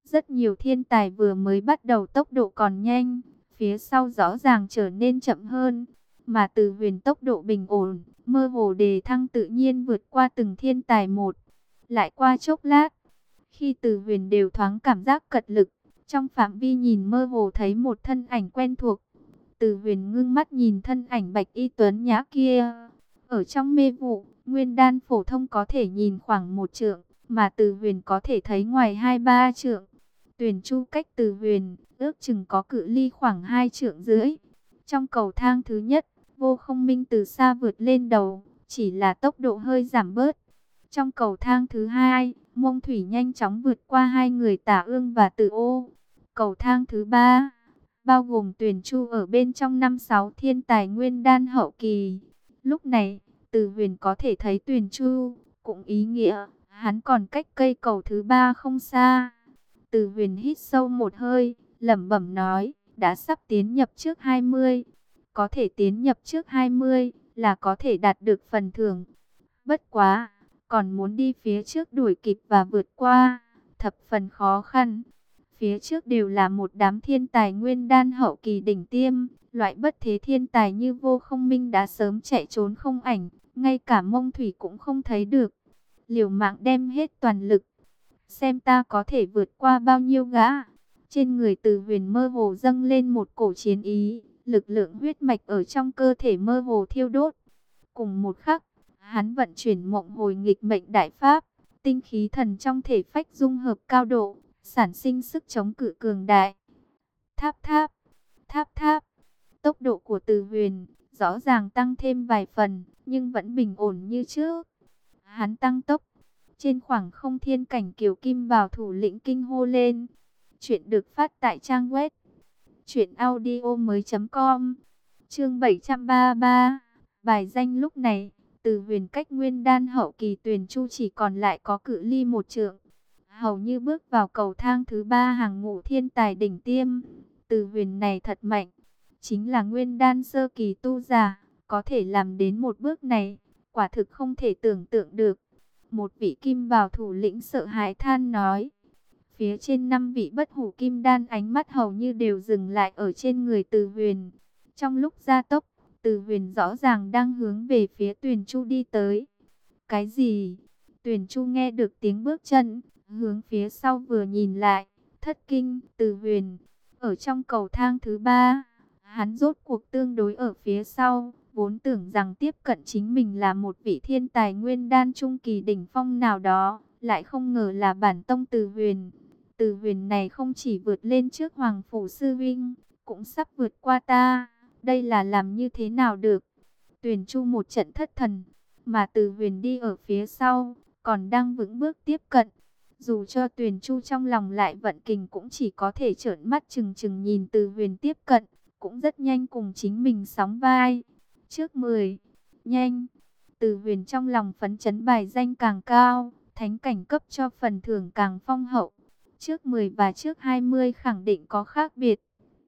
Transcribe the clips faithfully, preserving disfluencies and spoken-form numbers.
Rất nhiều thiên tài vừa mới bắt đầu tốc độ còn nhanh, phía sau rõ ràng trở nên chậm hơn. Mà Từ Huyền tốc độ bình ổn, mơ hồ đề thăng tự nhiên vượt qua từng thiên tài một. Lại qua chốc lát, khi Từ Huyền đều thoáng cảm giác cật lực, trong phạm vi nhìn mơ hồ thấy một thân ảnh quen thuộc. Từ Huyền ngưng mắt nhìn thân ảnh bạch y tuấn nhã kia. Ở trong mê vụ, nguyên đan phổ thông có thể nhìn khoảng một trượng, mà Từ Huyền có thể thấy ngoài hai ba trượng. Tuyền Chu cách Từ Huyền, ước chừng có cự ly khoảng hai trượng rưỡi. Trong cầu thang thứ nhất, Vô Không Minh từ xa vượt lên đầu, chỉ là tốc độ hơi giảm bớt. Trong cầu thang thứ hai, Mông Thủy nhanh chóng vượt qua hai người Tả Ương và Từ Ô. Cầu thang thứ ba, bao gồm Tuyền Chu ở bên trong năm sáu thiên tài nguyên đan hậu kỳ. Lúc này, Từ Huyền có thể thấy Tuyền Chu, cũng ý nghĩa hắn còn cách cây cầu thứ ba không xa. Từ Huyền hít sâu một hơi, lẩm bẩm nói, đã sắp tiến nhập trước hai mươi. Có thể tiến nhập trước hai mươi là có thể đạt được phần thưởng. Bất quá, còn muốn đi phía trước đuổi kịp và vượt qua, thập phần khó khăn. Phía trước đều là một đám thiên tài nguyên đan hậu kỳ đỉnh tiêm, loại bất thế thiên tài như Vô Không Minh đã sớm chạy trốn không ảnh, ngay cả Mông Thủy cũng không thấy được. Liều mạng đem hết toàn lực, xem ta có thể vượt qua bao nhiêu gã. Trên người Từ Huyền mơ hồ dâng lên một cổ chiến ý, lực lượng huyết mạch ở trong cơ thể mơ hồ thiêu đốt. Cùng một khắc, hắn vận chuyển Mộng Hồi Nghịch Mệnh Đại Pháp, tinh khí thần trong thể phách dung hợp cao độ, sản sinh sức chống cự cường đại. Tháp tháp, tháp tháp, tốc độ của Từ Huyền rõ ràng tăng thêm vài phần, nhưng vẫn bình ổn như trước. Hắn tăng tốc, trên khoảng không thiên cảnh Kiều Kim Bảo thủ lĩnh kinh hô lên. Chuyện được phát tại trang web truyện audio mới chấm com. Chương bảy trăm ba mươi ba. Bài danh lúc này, Từ Huyền cách nguyên đan hậu kỳ Tuyền Chu chỉ còn lại có cự ly một trượng. Hầu như bước vào cầu thang thứ ba hàng ngũ thiên tài đỉnh tiêm. Từ Huyền này thật mạnh, chính là nguyên đan sơ kỳ tu giả, có thể làm đến một bước này, quả thực không thể tưởng tượng được. Một vị kim bào thủ lĩnh sợ hãi than nói. Phía trên năm vị bất hủ kim đan ánh mắt hầu như đều dừng lại ở trên người Từ Huyền. Trong lúc gia tốc, Từ Huyền rõ ràng đang hướng về phía Tuyền Chu đi tới. Cái gì? Tuyền Chu nghe được tiếng bước chân, hướng phía sau vừa nhìn lại, thất kinh. Từ Huyền ở trong cầu thang thứ ba, hắn rốt cuộc tương đối ở phía sau, vốn tưởng rằng tiếp cận chính mình là một vị thiên tài nguyên đan trung kỳ đỉnh phong nào đó, lại không ngờ là bản tông Từ Huyền. Từ Huyền này không chỉ vượt lên trước Hoàng Phủ Sư Vinh, cũng sắp vượt qua ta. Đây là làm như thế nào được? Tuyền Chu một trận thất thần, mà Từ Huyền đi ở phía sau, còn đang vững bước tiếp cận. Dù cho Tuyền Chu trong lòng lại vận kình cũng chỉ có thể trợn mắt trừng trừng nhìn Từ Huyền tiếp cận, cũng rất nhanh cùng chính mình sóng vai. Trước mười, nhanh. Từ Huyền trong lòng phấn chấn, bài danh càng cao, thánh cảnh cấp cho phần thưởng càng phong hậu. Trước mười và trước hai mươi khẳng định có khác biệt.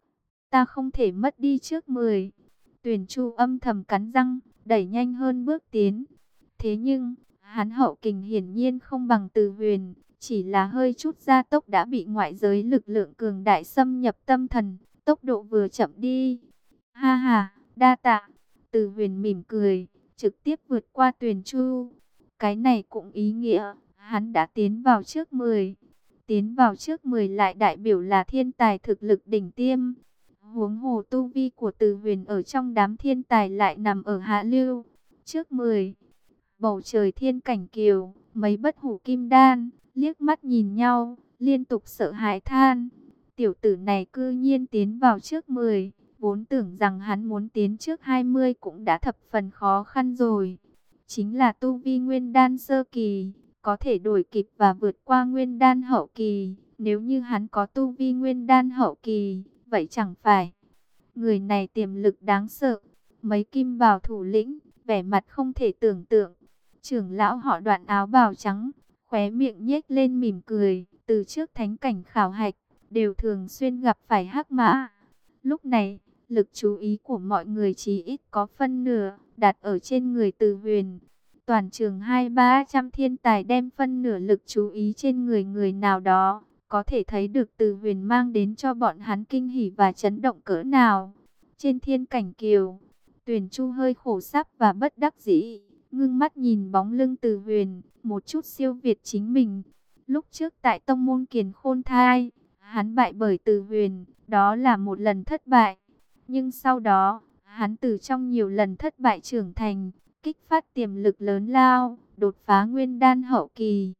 Ta không thể mất đi trước mười. Tuyền Chu âm thầm cắn răng, đẩy nhanh hơn bước tiến. Thế nhưng, hắn hậu kình hiển nhiên không bằng Từ Huyền, chỉ là hơi chút gia tốc đã bị ngoại giới lực lượng cường đại xâm nhập tâm thần, tốc độ vừa chậm đi. Ha ha, đa tạ. Từ Huyền mỉm cười, trực tiếp vượt qua Tuyền Chu. Cái này cũng ý nghĩa, hắn đã tiến vào trước mười. Tiến vào trước mười lại đại biểu là thiên tài thực lực đỉnh tiêm. Huống hồ tu vi của Từ Huyền ở trong đám thiên tài lại nằm ở hạ lưu. Trước mười, bầu trời thiên cảnh Kiều, mấy bất hủ kim đan, liếc mắt nhìn nhau, liên tục sợ hãi than. Tiểu tử này cư nhiên tiến vào trước mười, vốn tưởng rằng hắn muốn tiến trước hai mươi cũng đã thập phần khó khăn rồi. Chính là tu vi nguyên đan sơ kỳ, có thể đuổi kịp và vượt qua nguyên đan hậu kỳ. Nếu như hắn có tu vi nguyên đan hậu kỳ, vậy chẳng phải. Người này tiềm lực đáng sợ. Mấy kim bào thủ lĩnh, vẻ mặt không thể tưởng tượng. Trưởng lão họ Đoạn áo bào trắng, khóe miệng nhếch lên mỉm cười. Từ trước thánh cảnh khảo hạch, đều thường xuyên gặp phải hắc mã. Lúc này, lực chú ý của mọi người chỉ ít có phân nửa đặt ở trên người Từ Huyền. Toàn trường hai ba trăm thiên tài đem phân nửa lực chú ý trên người người nào đó, có thể thấy được Từ Huyền mang đến cho bọn hắn kinh hỉ và chấn động cỡ nào. Trên thiên cảnh kiều, Tuyển Chu hơi khổ sáp và bất đắc dĩ, ngưng mắt nhìn bóng lưng Từ Huyền, một chút siêu việt chính mình. Lúc trước tại tông môn Kiền Khôn Thai, hắn bại bởi Từ Huyền, đó là một lần thất bại. Nhưng sau đó, hắn từ trong nhiều lần thất bại trưởng thành, kích phát tiềm lực lớn lao, đột phá nguyên đan hậu kỳ.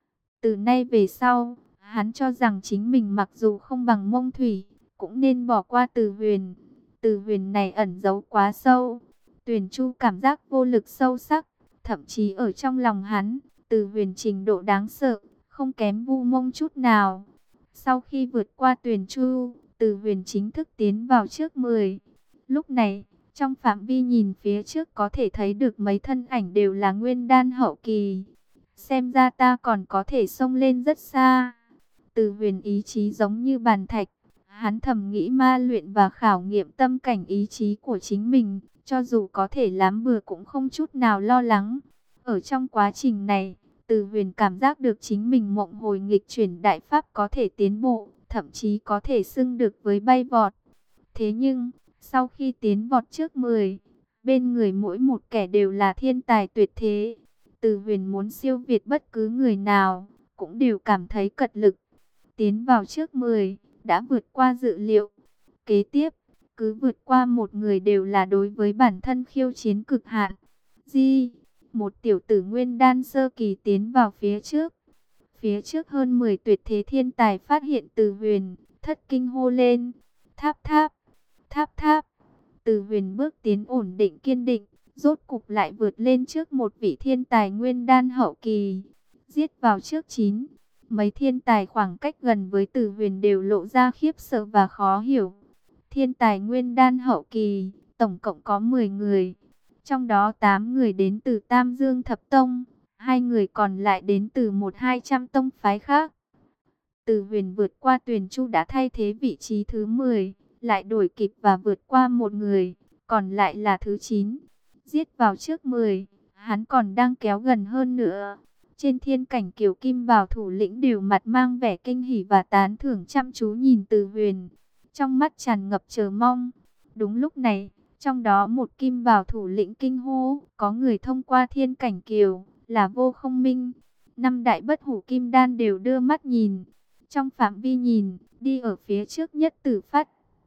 Từ nay về sau, hắn cho rằng chính mình mặc dù không bằng Mông Thủy, cũng nên bỏ qua Từ Huyền. Từ Huyền này ẩn giấu quá sâu. Tuyển Chu cảm giác vô lực sâu sắc, thậm chí ở trong lòng hắn, Từ Huyền trình độ đáng sợ, không kém Vu Mông chút nào. Sau khi vượt qua Tuyển Chu, Từ Huyền chính thức tiến vào trước mười. Lúc này, trong phạm vi nhìn phía trước có thể thấy được mấy thân ảnh đều là nguyên đan hậu kỳ. Xem ra ta còn có thể xông lên rất xa. Từ Huyền ý chí giống như bàn thạch. Hắn thầm nghĩ ma luyện và khảo nghiệm tâm cảnh ý chí của chính mình. Cho dù có thể lắm bừa cũng không chút nào lo lắng. Ở trong quá trình này, Từ Huyền cảm giác được chính mình mộng hồi nghịch chuyển đại pháp có thể tiến bộ. Thậm chí có thể xưng được với bay vọt. Thế nhưng, sau khi tiến vọt trước mười, bên người mỗi một kẻ đều là thiên tài tuyệt thế. Từ Huyền muốn siêu việt bất cứ người nào, cũng đều cảm thấy cật lực. Tiến vào trước mười, đã vượt qua dự liệu. Kế tiếp, cứ vượt qua một người đều là đối với bản thân khiêu chiến cực hạn. Di, một tiểu tử nguyên đan sơ kỳ tiến vào phía trước. Phía trước hơn mười tuyệt thế thiên tài phát hiện Từ Huyền, thất kinh hô lên. Tháp tháp, tháp tháp. Từ Huyền bước tiến ổn định kiên định, rốt cục lại vượt lên trước một vị thiên tài nguyên đan hậu kỳ. Giết vào trước chín, mấy thiên tài khoảng cách gần với Từ Huyền đều lộ ra khiếp sợ và khó hiểu. Thiên tài nguyên đan hậu kỳ, tổng cộng có mười người. Trong đó tám người đến từ Tam Dương Thập Tông, hai người còn lại đến từ một hai trăm tông phái khác. Từ Huyền vượt qua Tuyển Chu đã thay thế vị trí thứ mười, lại đổi kịp và vượt qua một người, còn lại là thứ chín. Giết vào trước mười, hắn còn đang kéo gần hơn nữa. Trên thiên cảnh Kiều Kim Bảo thủ lĩnh đều mặt mang vẻ kinh hỉ và tán thưởng chăm chú nhìn Từ Huyền, trong mắt tràn ngập chờ mong. Đúng lúc này, trong đó một Kim Bảo thủ lĩnh kinh hô, có người thông qua thiên cảnh Kiều, là Vô Không Minh. Năm đại bất hủ kim đan đều đưa mắt nhìn. Trong phạm vi nhìn, đi ở phía trước nhất Tử Phát.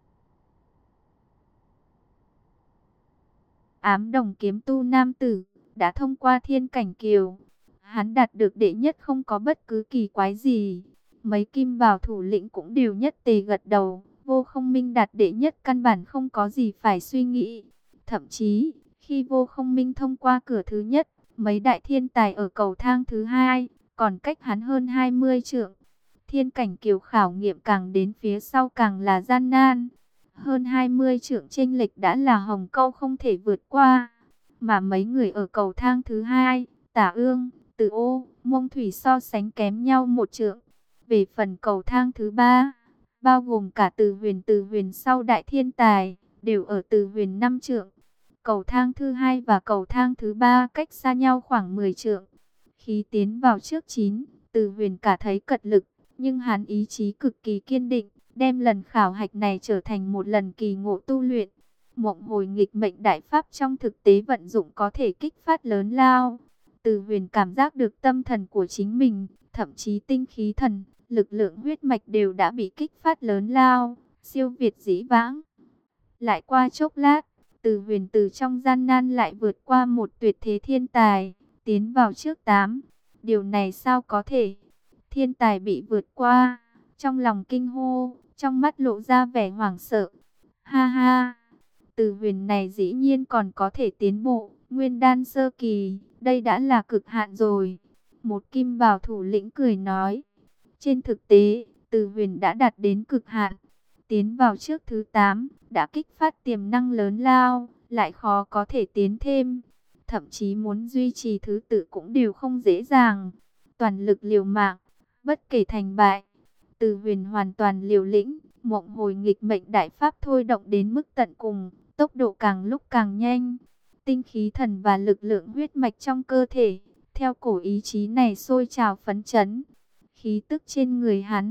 Ám đồng kiếm tu nam tử, đã thông qua thiên cảnh Kiều. Hắn đạt được đệ nhất không có bất cứ kỳ quái gì. Mấy Kim Bảo thủ lĩnh cũng đều nhất tề gật đầu. Vô Không Minh đạt đệ nhất căn bản không có gì phải suy nghĩ. Thậm chí, khi Vô Không Minh thông qua cửa thứ nhất, mấy đại thiên tài ở cầu thang thứ hai, còn cách hắn hơn hai mươi trượng. Thiên cảnh Kiều khảo nghiệm càng đến phía sau càng là gian nan. Hơn hai mươi trượng chênh lệch đã là hồng câu không thể vượt qua. Mà mấy người ở cầu thang thứ hai, Tả Ương, Từ Ô, Mông Thủy so sánh kém nhau một trượng. Về phần cầu thang thứ ba, bao gồm cả Từ Huyền Từ Huyền sau đại thiên tài, đều ở Từ Huyền năm trượng. Cầu thang thứ hai và cầu thang thứ ba cách xa nhau khoảng mười trượng. Khi tiến vào trước chín, Từ Huyền cả thấy cật lực, nhưng hắn ý chí cực kỳ kiên định, đem lần khảo hạch này trở thành một lần kỳ ngộ tu luyện. Mộng hồi nghịch mệnh đại pháp trong thực tế vận dụng có thể kích phát lớn lao. Từ Huyền cảm giác được tâm thần của chính mình, thậm chí tinh khí thần, lực lượng huyết mạch đều đã bị kích phát lớn lao, siêu việt dĩ vãng. Lại qua chốc lát, Từ Huyền từ trong gian nan lại vượt qua một tuyệt thế thiên tài, tiến vào trước tám. Điều này sao có thể? Thiên tài bị vượt qua, trong lòng kinh hô, trong mắt lộ ra vẻ hoảng sợ. Ha ha, Từ Huyền này dĩ nhiên còn có thể tiến bộ, nguyên đan sơ kỳ, đây đã là cực hạn rồi. Một Kim Bảo thủ lĩnh cười nói. Trên thực tế, Từ Huyền đã đạt đến cực hạn. Tiến vào trước thứ tám, đã kích phát tiềm năng lớn lao, lại khó có thể tiến thêm. Thậm chí muốn duy trì thứ tự cũng đều không dễ dàng. Toàn lực liều mạng, bất kể thành bại. Từ Huyền hoàn toàn liều lĩnh, mộng hồi nghịch mệnh đại pháp thôi động đến mức tận cùng, tốc độ càng lúc càng nhanh. Tinh khí thần và lực lượng huyết mạch trong cơ thể, theo cổ ý chí này sôi trào phấn chấn. Khí tức trên người hắn,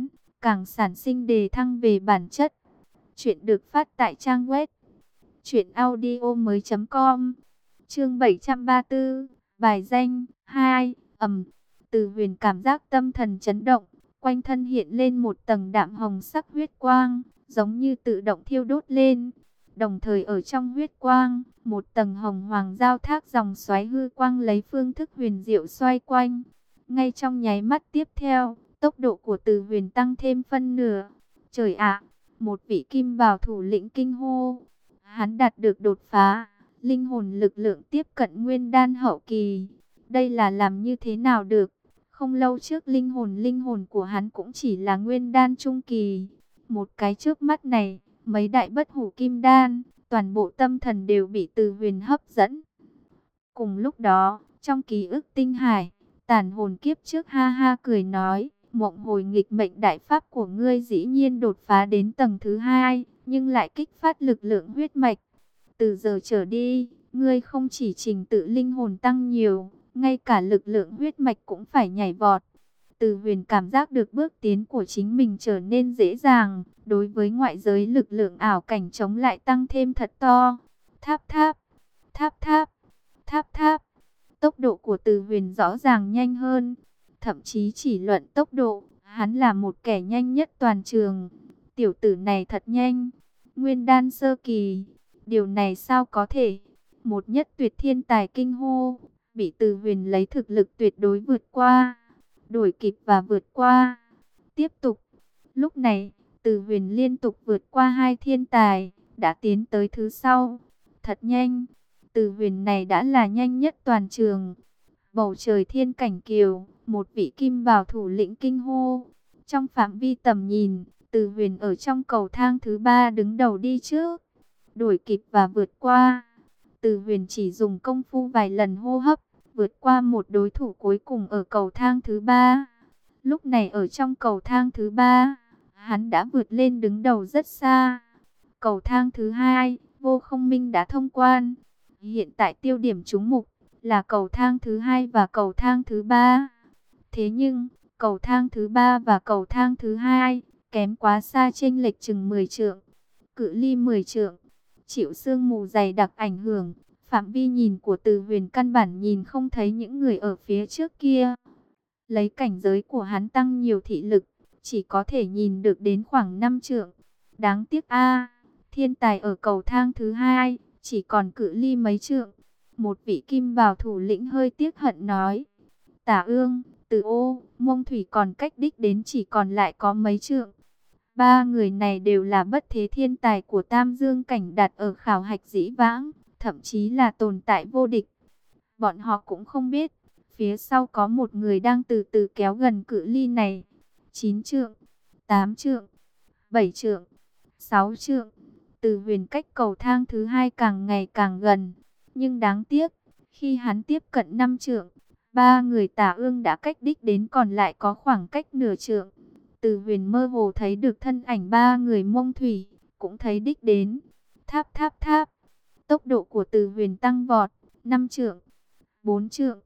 càng sản sinh đề thăng về bản chất. Chuyện được phát tại trang web truyện audio mới com. Chương bảy trăm ba mươi tư, bài danh hai, ầm. Từ Huyền cảm giác tâm thần chấn động, quanh thân hiện lên một tầng đạm hồng sắc huyết quang, giống như tự động thiêu đốt lên. Đồng thời ở trong huyết quang, một tầng hồng hoàng giao thác dòng xoáy hư quang lấy phương thức huyền diệu xoay quanh. Ngay trong nháy mắt tiếp theo, tốc độ của Từ Huyền tăng thêm phân nửa. Trời ạ, một vị kim bào thủ lĩnh kinh hô. Hắn đạt được đột phá, linh hồn lực lượng tiếp cận nguyên đan hậu kỳ. Đây là làm như thế nào được? Không lâu trước linh hồn linh hồn của hắn cũng chỉ là nguyên đan trung kỳ. Một cái trước mắt này, mấy đại bất hủ kim đan, toàn bộ tâm thần đều bị Từ Huyền hấp dẫn. Cùng lúc đó, trong ký ức tinh hải, tàn hồn kiếp trước ha ha cười nói, mộng hồi nghịch mệnh đại pháp của ngươi dĩ nhiên đột phá đến tầng thứ hai, nhưng lại kích phát lực lượng huyết mạch. Từ giờ trở đi, ngươi không chỉ trình tự linh hồn tăng nhiều, ngay cả lực lượng huyết mạch cũng phải nhảy vọt. Từ Huyền cảm giác được bước tiến của chính mình trở nên dễ dàng, đối với ngoại giới lực lượng ảo cảnh chống lại tăng thêm thật to. Tháp tháp, tháp tháp, tháp tháp. Tốc độ của Từ Huyền rõ ràng nhanh hơn, thậm chí chỉ luận tốc độ, hắn là một kẻ nhanh nhất toàn trường. Tiểu tử này thật nhanh, nguyên đan sơ kỳ, điều này sao có thể? Một nhất tuyệt thiên tài kinh hô, bị Từ Huyền lấy thực lực tuyệt đối vượt qua, đuổi kịp và vượt qua. Tiếp tục, lúc này, Từ Huyền liên tục vượt qua hai thiên tài, đã tiến tới thứ sau. Thật nhanh, Từ Huyền này đã là nhanh nhất toàn trường. Bầu trời thiên cảnh kiều, một vị kim bào thủ lĩnh kinh hô. Trong phạm vi tầm nhìn, Từ Huyền ở trong cầu thang thứ ba đứng đầu đi trước, đuổi kịp và vượt qua. Từ Huyền chỉ dùng công phu vài lần hô hấp, vượt qua một đối thủ cuối cùng ở cầu thang thứ ba. Lúc này ở trong cầu thang thứ ba, hắn đã vượt lên đứng đầu rất xa. Cầu thang thứ hai, Vô Không Minh đã thông quan. Hiện tại tiêu điểm trúng mục là cầu thang thứ hai và cầu thang thứ ba. Thế nhưng, cầu thang thứ ba và cầu thang thứ hai kém quá xa, chênh lệch chừng mười trượng. Cự ly mười trượng, chịu sương mù dày đặc ảnh hưởng, phạm vi nhìn của Từ Huyền căn bản nhìn không thấy những người ở phía trước kia. Lấy cảnh giới của hắn tăng nhiều thị lực, chỉ có thể nhìn được đến khoảng năm trượng. Đáng tiếc a, thiên tài ở cầu thang thứ hai chỉ còn cự ly mấy trượng. Một vị kim bào thủ lĩnh hơi tiếc hận nói, Tả Ương, Từ Ô, Mông Thủy còn cách đích đến chỉ còn lại có mấy trượng. Ba người này đều là bất thế thiên tài của Tam Dương cảnh đặt ở khảo hạch dĩ vãng, thậm chí là tồn tại vô địch. Bọn họ cũng không biết, phía sau có một người đang từ từ kéo gần cự ly này. Chín trượng, tám trượng, bảy trượng, sáu trượng. Từ Huyền cách cầu thang thứ hai càng ngày càng gần. Nhưng đáng tiếc, khi hắn tiếp cận năm trượng, ba người Tả Ương đã cách đích đến còn lại có khoảng cách nửa trượng. Từ Huyền mơ hồ thấy được thân ảnh ba người Mông Thủy, cũng thấy đích đến. Tháp tháp tháp, tốc độ của Từ Huyền tăng vọt, năm trượng, bốn trượng,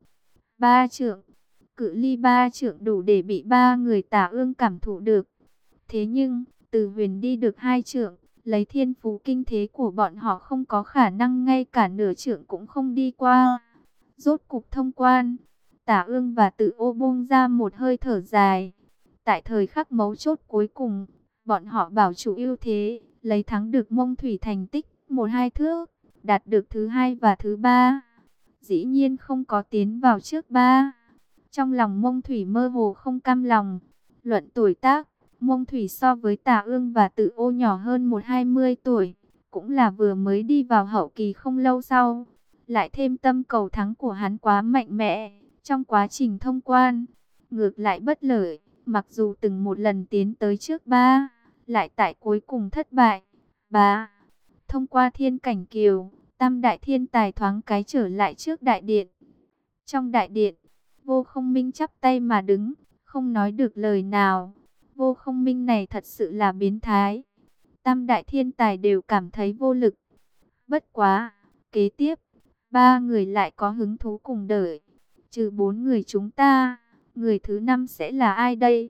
ba trượng. Cự ly ba trượng đủ để bị ba người Tả Ương cảm thụ được. Thế nhưng, Từ Huyền đi được hai trượng, lấy thiên phú kinh thế của bọn họ không có khả năng ngay cả nửa trượng cũng không đi qua. Rốt cục thông quan, Tả Ương và Từ Ô buông ra một hơi thở dài. Tại thời khắc mấu chốt cuối cùng, bọn họ bảo chủ ưu thế, lấy thắng được Mông Thủy thành tích một hai thước, đạt được thứ hai và thứ ba. Dĩ nhiên không có tiến vào trước ba. Trong lòng Mông Thủy mơ hồ không cam lòng. Luận tuổi tác, Mông Thủy so với Tả Ương và Từ Ô nhỏ hơn một hai mươi tuổi, cũng là vừa mới đi vào hậu kỳ không lâu sau. Lại thêm tâm cầu thắng của hắn quá mạnh mẽ, trong quá trình thông quan, ngược lại bất lợi. Mặc dù từng một lần tiến tới trước ba, lại tại cuối cùng thất bại. Ba, thông qua thiên cảnh kiều, tam đại thiên tài thoáng cái trở lại trước đại điện. Trong đại điện, Vô Không Minh chắp tay mà đứng, không nói được lời nào. Vô Không Minh này thật sự là biến thái. Tam đại thiên tài đều cảm thấy vô lực. Bất quá, kế tiếp, ba người lại có hứng thú cùng đợi. Trừ bốn người chúng ta, người thứ năm sẽ là ai đây?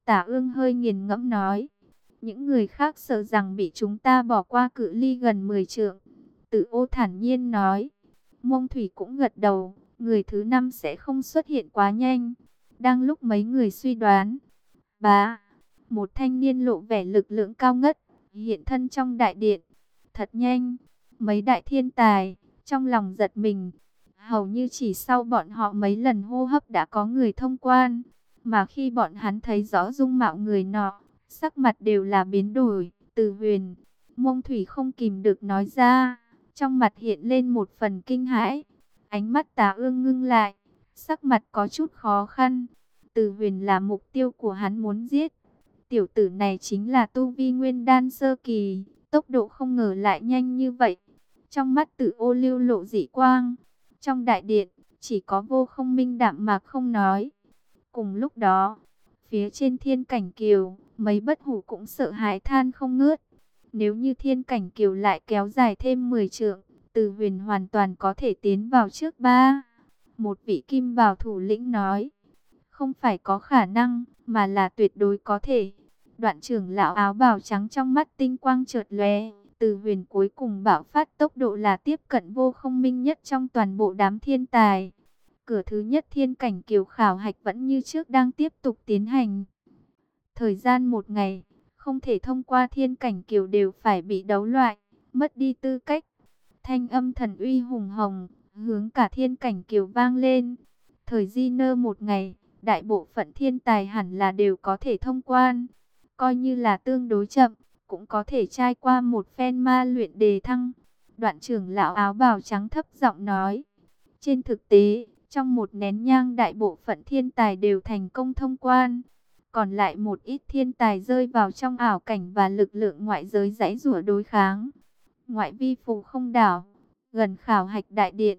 Tả Ương hơi nghiền ngẫm nói. Những người khác sợ rằng bị chúng ta bỏ qua cự ly gần mười trượng. Tử Ô thản nhiên nói. Mông Thủy cũng gật đầu. Người thứ năm sẽ không xuất hiện quá nhanh. Đang lúc mấy người suy đoán. Bá. Một thanh niên lộ vẻ lực lượng cao ngất. Hiện thân trong đại điện. Thật nhanh. Mấy đại thiên tài. Trong lòng giật mình. Hầu như chỉ sau bọn họ mấy lần hô hấp đã có người thông quan. Mà khi bọn hắn thấy rõ dung mạo người nọ, sắc mặt đều là biến đổi. Từ Huyền, Mông Thủy không kìm được nói ra. Trong mặt hiện lên một phần kinh hãi. Ánh mắt Tà Ương ngưng lại. Sắc mặt có chút khó khăn. Từ Huyền là mục tiêu của hắn muốn giết. Tiểu tử này chính là tu vi nguyên đan sơ kỳ. Tốc độ không ngờ lại nhanh như vậy. Trong mắt Tử Ô lưu lộ dị quang. Trong đại điện, chỉ có Vô Không Minh đạm mạc không nói. Cùng lúc đó, phía trên Thiên Cảnh Kiều, mấy bất hủ cũng sợ hãi than không ngớt. Nếu như Thiên Cảnh Kiều lại kéo dài thêm mười trượng, Từ Huyền hoàn toàn có thể tiến vào trước ba. Một vị kim bào thủ lĩnh nói, không phải có khả năng, mà là tuyệt đối có thể. Đoạn trưởng lão áo bào trắng trong mắt tinh quang chợt lóe. Từ Huyền cuối cùng bạo phát tốc độ là tiếp cận Vô Không Minh nhất trong toàn bộ đám thiên tài. Cửa thứ nhất Thiên Cảnh Kiều khảo hạch vẫn như trước đang tiếp tục tiến hành. Thời gian một ngày, không thể thông qua Thiên Cảnh Kiều đều phải bị đấu loại, mất đi tư cách. Thanh âm thần uy hùng hồng, hướng cả Thiên Cảnh Kiều vang lên. Thời di nơ một ngày, đại bộ phận thiên tài hẳn là đều có thể thông quan. Coi như là tương đối chậm, cũng có thể trai qua một phen ma luyện đề thăng. Đoạn trưởng lão áo bào trắng thấp giọng nói. Trên thực tế, trong một nén nhang đại bộ phận thiên tài đều thành công thông quan. Còn lại một ít thiên tài rơi vào trong ảo cảnh và lực lượng ngoại giới giãy giụa đối kháng. Ngoại vi phù không đảo, gần khảo hạch đại điện.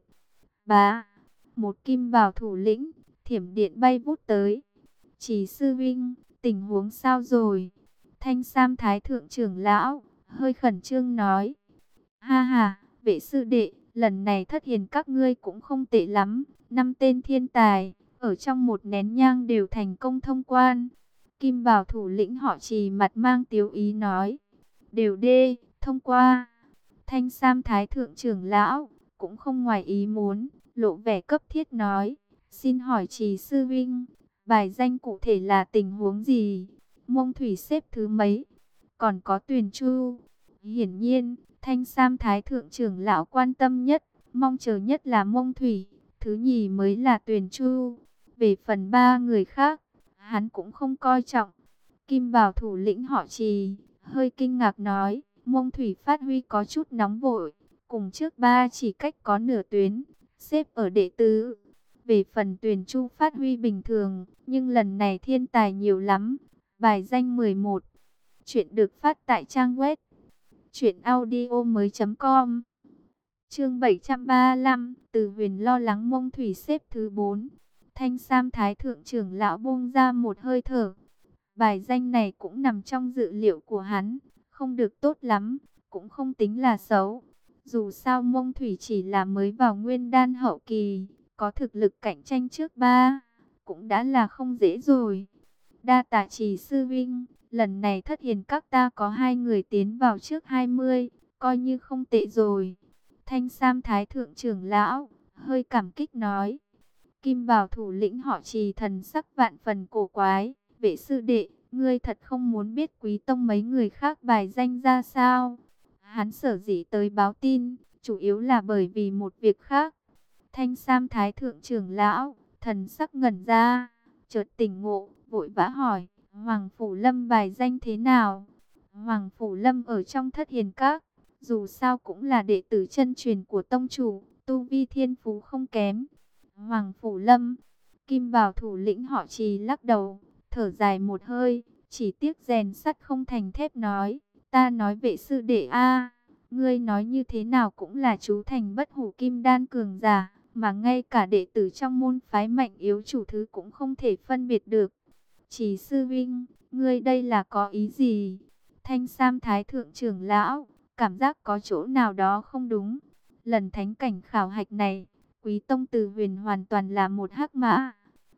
Bá, một kim bào thủ lĩnh, thiểm điện bay vút tới. Chỉ sư vinh, tình huống sao rồi? Thanh Sam Thái Thượng trưởng lão, hơi khẩn trương nói. Ha ha, vệ sư đệ, lần này thất hiền các ngươi cũng không tệ lắm. Năm tên thiên tài, ở trong một nén nhang đều thành công thông quan. Kim bào thủ lĩnh họ Trì mặt mang tiếu ý nói. Đều đê, thông qua. Thanh Sam Thái Thượng trưởng lão, cũng không ngoài ý muốn, lộ vẻ cấp thiết nói. Xin hỏi Trì sư vinh, bài danh cụ thể là tình huống gì? Mông Thủy xếp thứ mấy? Còn có Tuyền Chu. Hiển nhiên, Thanh Sam Thái Thượng trưởng lão quan tâm nhất, mong chờ nhất là Mông Thủy. Thứ nhì mới là Tuyền Chu. Về phần ba người khác, hắn cũng không coi trọng. Kim bào thủ lĩnh họ Trì, hơi kinh ngạc nói. Mông Thủy phát huy có chút nóng vội. Cùng trước ba chỉ cách có nửa tuyến, xếp ở đệ tứ. Về phần Tuyền Chu phát huy bình thường, nhưng lần này thiên tài nhiều lắm. Bài danh mười một. Chuyện được phát tại trang web truyện audio mới chấm com. Chương bảy trăm ba mươi lăm, Từ Huyền lo lắng Mông Thủy xếp thứ bốn. Thanh Sam Thái Thượng trưởng lão buông ra một hơi thở. Bài danh này cũng nằm trong dự liệu của hắn, không được tốt lắm, cũng không tính là xấu. Dù sao Mông Thủy chỉ là mới vào nguyên đan hậu kỳ, có thực lực cạnh tranh trước ba, cũng đã là không dễ rồi. Đa tạ Trì sư vinh, lần này thất hiền các ta có hai người tiến vào trước hai mươi, coi như không tệ rồi. Thanh Sam Thái Thượng trưởng lão, hơi cảm kích nói. Kim bào thủ lĩnh họ Trì thần sắc vạn phần cổ quái. Vệ sư đệ, ngươi thật không muốn biết Quý tông mấy người khác bài danh ra sao? Hắn sở dĩ tới báo tin, chủ yếu là bởi vì một việc khác. Thanh Sam Thái Thượng trưởng lão, thần sắc ngẩn ra, chợt tỉnh ngộ, vội vã hỏi, Hoàng Phủ Lâm bài danh thế nào? Hoàng Phủ Lâm ở trong thất hiền các, dù sao cũng là đệ tử chân truyền của tông chủ, tu vi thiên phú không kém. Hoàng Phủ Lâm, kim bào thủ lĩnh họ Trì lắc đầu, thở dài một hơi, chỉ tiếc rèn sắt không thành thép nói, ta nói vệ sư đệ a, ngươi nói như thế nào cũng là chú thành bất hủ kim đan cường giả, mà ngay cả đệ tử trong môn phái mạnh yếu chủ thứ cũng không thể phân biệt được. Chỉ sư vinh, ngươi đây là có ý gì? Thanh Sam Thái Thượng trưởng lão, cảm giác có chỗ nào đó không đúng. Lần thánh cảnh khảo hạch này, Quý tông Từ Huyền hoàn toàn là một hắc mã.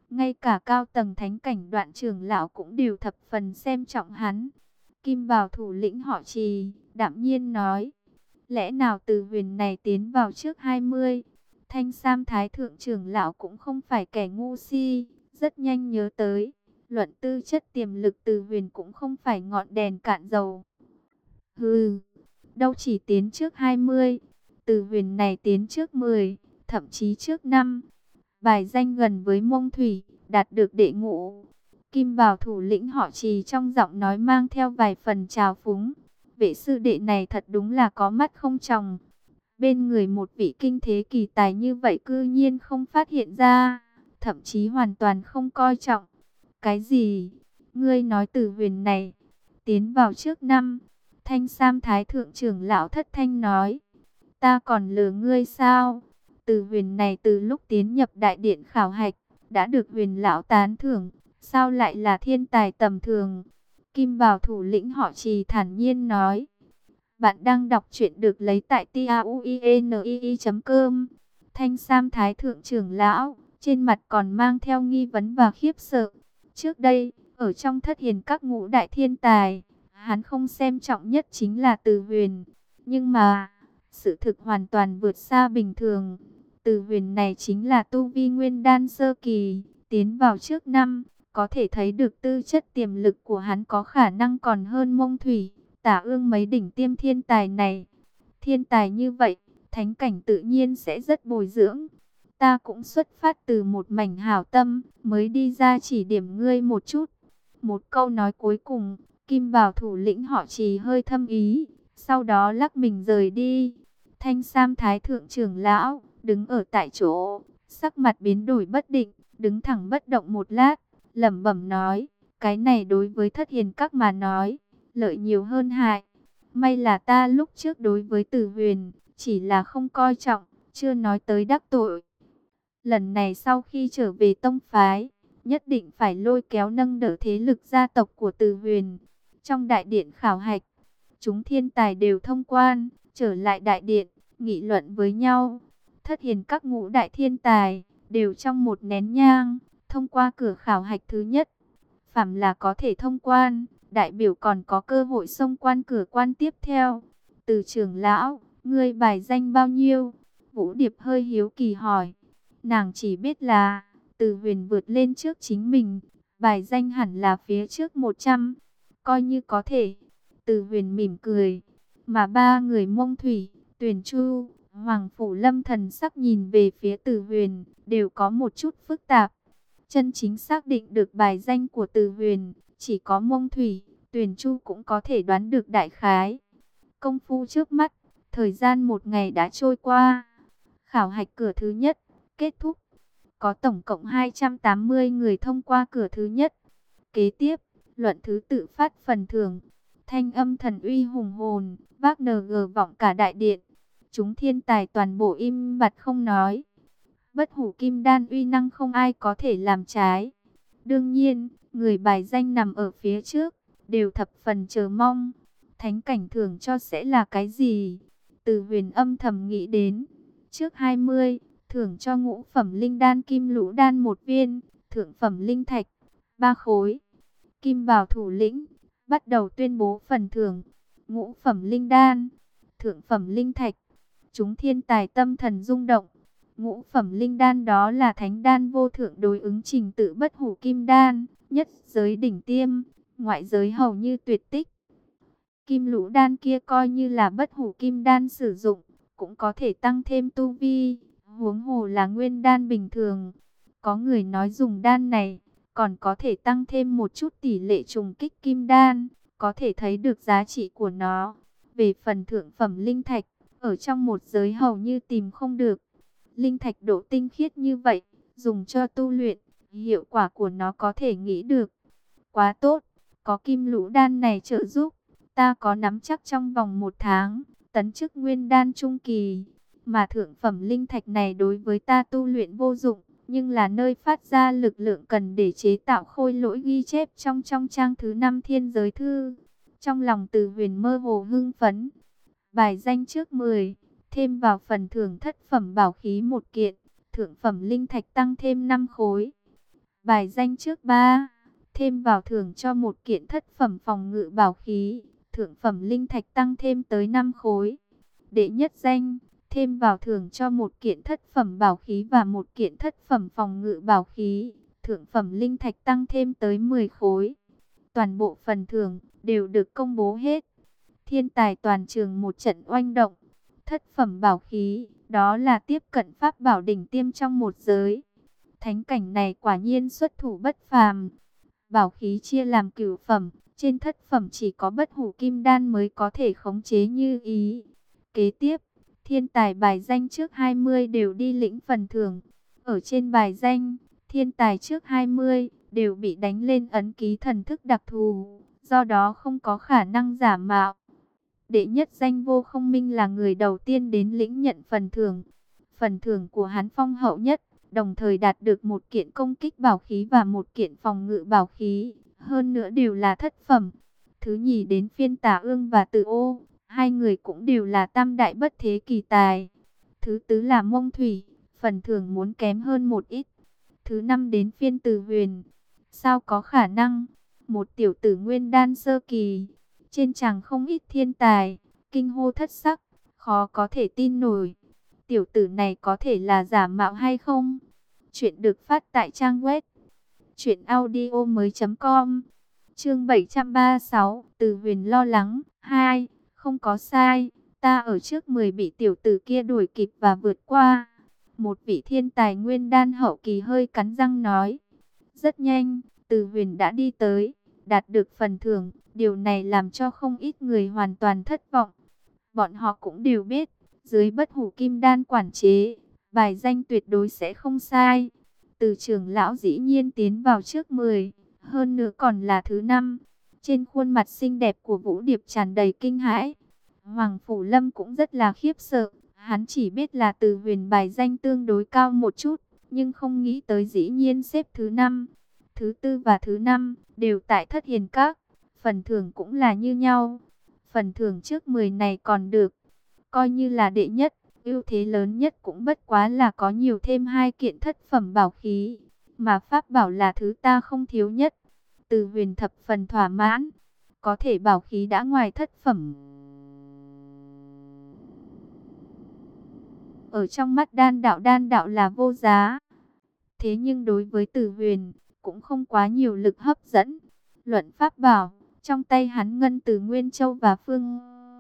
Ngay cả cao tầng thánh cảnh Đoạn trưởng lão cũng đều thập phần xem trọng hắn. Kim bào thủ lĩnh họ Trì, đạm nhiên nói, lẽ nào Từ Huyền này tiến vào trước hai mươi? Thanh Sam Thái thượng trưởng lão cũng không phải kẻ ngu si, rất nhanh nhớ tới, luận tư chất tiềm lực Từ Huyền cũng không phải ngọn đèn cạn dầu. Hừ, đâu chỉ tiến trước hai mươi, Từ Huyền này tiến trước mười, thậm chí trước năm. Bài danh gần với Mông Thủy, đạt được đệ ngũ. Kim bào thủ lĩnh họ Trì trong giọng nói mang theo vài phần trào phúng. Vệ sư đệ này thật đúng là có mắt không tròng. Bên người một vị kinh thế kỳ tài như vậy cư nhiên không phát hiện ra, thậm chí hoàn toàn không coi trọng. Cái gì? Ngươi nói Từ Huyền này tiến vào trước năm? Thanh Sam Thái thượng trưởng lão thất thanh nói. Ta còn lừa ngươi sao? Từ Huyền này từ lúc tiến nhập đại điện khảo hạch đã được Huyền lão tán thưởng, sao lại là thiên tài tầm thường? Kim bào thủ lĩnh họ Trì thản nhiên nói. Bạn đang đọc truyện được lấy tại tauinii chấm com. Thanh Sam Thái thượng trưởng lão trên mặt còn mang theo nghi vấn và khiếp sợ. Trước đây, ở trong thất hiền các ngũ đại thiên tài, hắn không xem trọng nhất chính là Từ Huyền. Nhưng mà, sự thực hoàn toàn vượt xa bình thường. Từ Huyền này chính là tu vi nguyên đan sơ kỳ, tiến vào trước năm, có thể thấy được tư chất tiềm lực của hắn có khả năng còn hơn Mông Thủy, Tả Ương mấy đỉnh tiêm thiên tài này. Thiên tài như vậy, thánh cảnh tự nhiên sẽ rất bồi dưỡng. Ta cũng xuất phát từ một mảnh hảo tâm, mới đi ra chỉ điểm ngươi một chút. Một câu nói cuối cùng, Kim bào thủ lĩnh họ Trì hơi thâm ý, sau đó lắc mình rời đi. Thanh Sam Thái thượng trưởng lão đứng ở tại chỗ, sắc mặt biến đổi bất định, đứng thẳng bất động một lát, lẩm bẩm nói, cái này đối với thất hiền các mà nói, lợi nhiều hơn hại. May là ta lúc trước đối với Từ Huyền, chỉ là không coi trọng, chưa nói tới đắc tội. Lần này sau khi trở về tông phái, nhất định phải lôi kéo nâng đỡ thế lực gia tộc của Từ Huyền. Trong đại điện khảo hạch, chúng thiên tài đều thông quan, trở lại đại điện, nghị luận với nhau. Thất hiền các ngũ đại thiên tài, đều trong một nén nhang, thông qua cửa khảo hạch thứ nhất. Phàm là có thể thông quan, đại biểu còn có cơ hội xông quan cửa quan tiếp theo. Từ trưởng lão, ngươi bài danh bao nhiêu? Vũ Điệp hơi hiếu kỳ hỏi. Nàng chỉ biết là, Từ Huyền vượt lên trước chính mình, bài danh hẳn là phía trước một trăm. Coi như có thể. Từ Huyền mỉm cười. Mà ba người Mông Thủy, Tuyền Chu, Hoàng Phủ Lâm thần sắc nhìn về phía Từ Huyền, đều có một chút phức tạp. Chân chính xác định được bài danh của Từ Huyền, chỉ có Mông Thủy, Tuyền Chu cũng có thể đoán được đại khái. Công phu trước mắt, thời gian một ngày đã trôi qua. Khảo hạch cửa thứ nhất, kết thúc. Có tổng cộng hai trăm tám mươi người thông qua cửa thứ nhất. Kế tiếp, luận thứ tự phát phần thưởng. Thanh âm thần uy hùng hồn, vác nờ gờ vọng cả đại điện. Chúng thiên tài toàn bộ im bặt không nói. Bất hủ kim đan uy năng không ai có thể làm trái. Đương nhiên, người bài danh nằm ở phía trước, đều thập phần chờ mong. Thánh cảnh thưởng cho sẽ là cái gì? Từ Huyền âm thầm nghĩ đến. Trước hai mươi, thưởng cho ngũ phẩm linh đan kim lũ đan một viên, thượng phẩm linh thạch, ba khối. Kim bào thủ lĩnh, bắt đầu tuyên bố phần thưởng. Ngũ phẩm linh đan, thượng phẩm linh thạch. Chúng thiên tài tâm thần rung động. Ngũ phẩm linh đan đó là thánh đan vô thượng đối ứng trình tự bất hủ kim đan, nhất giới đỉnh tiêm, ngoại giới hầu như tuyệt tích. Kim lũ đan kia coi như là bất hủ kim đan sử dụng, cũng có thể tăng thêm tu vi, huống hồ là nguyên đan bình thường. Có người nói dùng đan này, còn có thể tăng thêm một chút tỷ lệ trùng kích kim đan, có thể thấy được giá trị của nó. Về phần thượng phẩm linh thạch, ở trong một giới hầu như tìm không được. Linh thạch độ tinh khiết như vậy, dùng cho tu luyện, hiệu quả của nó có thể nghĩ được. Quá tốt, có kim lũ đan này trợ giúp, ta có nắm chắc trong vòng một tháng, tấn chức nguyên đan trung kỳ. Mà thượng phẩm linh thạch này đối với ta tu luyện vô dụng, nhưng là nơi phát ra lực lượng cần để chế tạo khôi lỗi ghi chép trong trong trang thứ năm thiên giới thư. Trong lòng Từ Huyền mơ hồ hưng phấn, bài danh trước mười, thêm vào phần thưởng thất phẩm bảo khí một kiện, thượng phẩm linh thạch tăng thêm năm khối. Bài danh trước ba, thêm vào thưởng cho một kiện thất phẩm phòng ngự bảo khí, thượng phẩm linh thạch tăng thêm tới năm khối. Đệ nhất danh, thêm vào thưởng cho một kiện thất phẩm bảo khí và một kiện thất phẩm phòng ngự bảo khí, thượng phẩm linh thạch tăng thêm tới mười khối. Toàn bộ phần thưởng đều được công bố hết. Thiên tài toàn trường một trận oanh động. Thất phẩm bảo khí, đó là tiếp cận pháp bảo đỉnh tiêm trong một giới. Thánh cảnh này quả nhiên xuất thủ bất phàm. Bảo khí chia làm cửu phẩm, trên thất phẩm chỉ có bất hủ kim đan mới có thể khống chế như ý. Kế tiếp, thiên tài bài danh trước hai mươi đều đi lĩnh phần thưởng. Ở trên bài danh, thiên tài trước hai mươi đều bị đánh lên ấn ký thần thức đặc thù, do đó không có khả năng giả mạo. Đệ nhất danh Vô Không Minh là người đầu tiên đến lĩnh nhận phần thưởng. Phần thưởng của hắn phong hậu nhất, đồng thời đạt được một kiện công kích bảo khí và một kiện phòng ngự bảo khí, hơn nữa đều là thất phẩm. Thứ nhì đến phiên Tả Ương và Từ Ô, hai người cũng đều là tam đại bất thế kỳ tài. Thứ tứ là Mông Thủy, phần thưởng muốn kém hơn một ít. Thứ năm đến phiên Từ Huyền. Sao có khả năng? Một tiểu tử nguyên đan sơ kỳ, trên tràng không ít thiên tài, kinh hô thất sắc, khó có thể tin nổi. Tiểu tử này có thể là giả mạo hay không? Chuyện được phát tại trang web truyện audio mới com. Chương bảy trăm ba mươi sáu, Từ Huyền lo lắng. Hai, không có sai, ta ở trước mười bị tiểu tử kia đuổi kịp và vượt qua. Một vị thiên tài nguyên đan hậu kỳ hơi cắn răng nói. Rất nhanh, Từ Huyền đã đi tới, đạt được phần thưởng. Điều này làm cho không ít người hoàn toàn thất vọng. Bọn họ cũng đều biết, dưới bất hủ kim đan quản chế, bài danh tuyệt đối sẽ không sai. Từ trưởng lão dĩ nhiên tiến vào trước mười, hơn nữa còn là thứ năm. Trên khuôn mặt xinh đẹp của Vũ Điệp tràn đầy kinh hãi. Hoàng Phủ Lâm cũng rất là khiếp sợ. Hắn chỉ biết là Từ Huyền bài danh tương đối cao một chút, nhưng không nghĩ tới dĩ nhiên xếp thứ năm. Thứ tư và thứ năm đều tại Thất Hiền Các. Phần thưởng cũng là như nhau. Phần thưởng trước mười này còn được, coi như là đệ nhất. Ưu thế lớn nhất cũng bất quá là có nhiều thêm hai kiện thất phẩm bảo khí, mà pháp bảo là thứ ta không thiếu nhất. Từ Huyền thập phần thỏa mãn, có thể bảo khí đã ngoài thất phẩm. Ở trong mắt đan đạo đan đạo là vô giá. Thế nhưng đối với Từ Huyền, cũng không quá nhiều lực hấp dẫn. Luận pháp bảo, trong tay hắn Ngân Từ Nguyên Châu và Phương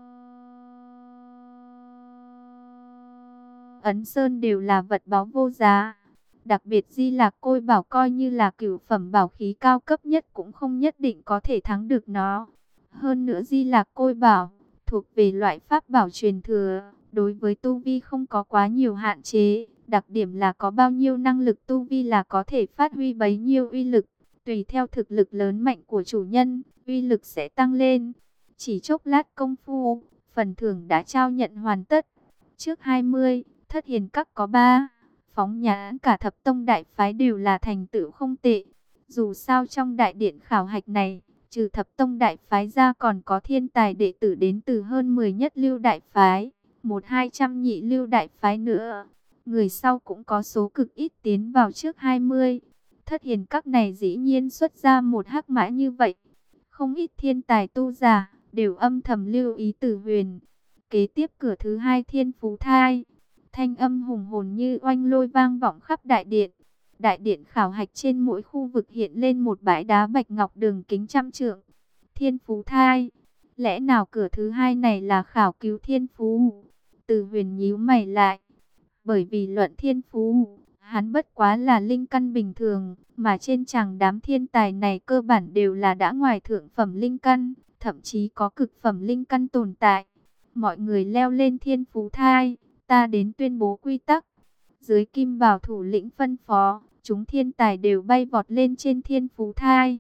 Ấn Sơn đều là vật báu vô giá. Đặc biệt Di Lạc Côi Bảo coi như là cửu phẩm bảo khí cao cấp nhất cũng không nhất định có thể thắng được nó. Hơn nữa Di Lạc Côi Bảo thuộc về loại pháp bảo truyền thừa, đối với tu vi không có quá nhiều hạn chế. Đặc điểm là có bao nhiêu năng lực tu vi là có thể phát huy bấy nhiêu uy lực. Tùy theo thực lực lớn mạnh của chủ nhân, uy lực sẽ tăng lên. Chỉ chốc lát công phu, phần thưởng đã trao nhận hoàn tất. Trước hai mươi, Thất Hiền Các có ba, phóng nhãn cả thập tông đại phái đều là thành tựu không tệ. Dù sao trong đại điện khảo hạch này, trừ thập tông đại phái ra còn có thiên tài đệ tử đến từ hơn mười nhất lưu đại phái, một hai trăm nhị lưu đại phái nữa. Người sau cũng có số cực ít tiến vào trước hai mươi. Thất Hiền Các này dĩ nhiên xuất ra một hắc mã như vậy. Không ít thiên tài tu giả đều âm thầm lưu ý Từ Huyền. Kế tiếp cửa thứ hai Thiên Phú Thai, thanh âm hùng hồn như oanh lôi vang vọng khắp đại điện. Đại điện khảo hạch trên mỗi khu vực hiện lên một bãi đá bạch ngọc đường kính trăm trượng. Thiên Phú Thai, lẽ nào cửa thứ hai này là khảo cứu thiên phú? Từ Huyền nhíu mày lại, bởi vì luận thiên phú, hắn bất quá là linh căn bình thường, mà trên tràng đám thiên tài này cơ bản đều là đã ngoài thượng phẩm linh căn, thậm chí có cực phẩm linh căn tồn tại. Mọi người leo lên Thiên Phú Thai, ta đến tuyên bố quy tắc. Dưới Kim Bảo thủ lĩnh phân phó, chúng thiên tài đều bay vọt lên trên Thiên Phú Thai.